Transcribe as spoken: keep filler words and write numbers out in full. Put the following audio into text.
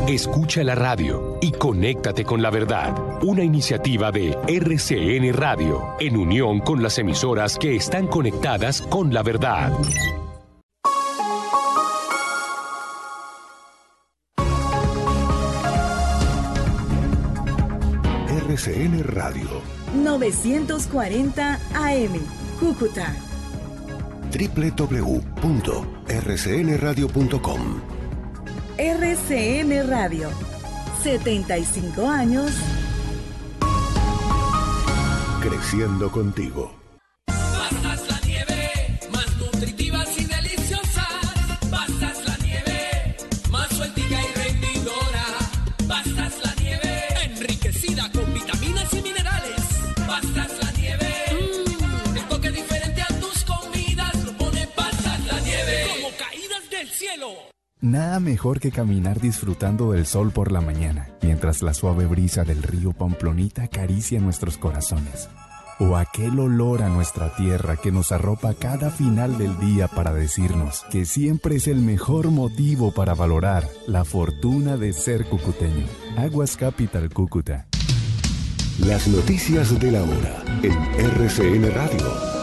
Escucha la radio y conéctate con la verdad. Una iniciativa de R C N Radio, en unión con las emisoras que están conectadas con la verdad. R C N Radio. novecientos cuarenta A M, Cúcuta. doble u doble u doble u punto r c n radio punto com. R C N Radio, setenta y cinco años. Creciendo contigo. Pasas la nieve, más nutritivas y deliciosas. Pasas la nieve, más sueltica y rendidora. Pasas la nieve, enriquecida con vitaminas y minerales. Pasas la nieve, mm, el toque diferente a tus comidas lo pone Pasas la nieve, como caídas del cielo. Nada mejor que caminar disfrutando del sol por la mañana, mientras la suave brisa del río Pamplonita acaricia nuestros corazones. O aquel olor a nuestra tierra que nos arropa cada final del día para decirnos que siempre es el mejor motivo para valorar la fortuna de ser cucuteño. Aguas Capital Cúcuta. Las noticias de la hora en R C N Radio.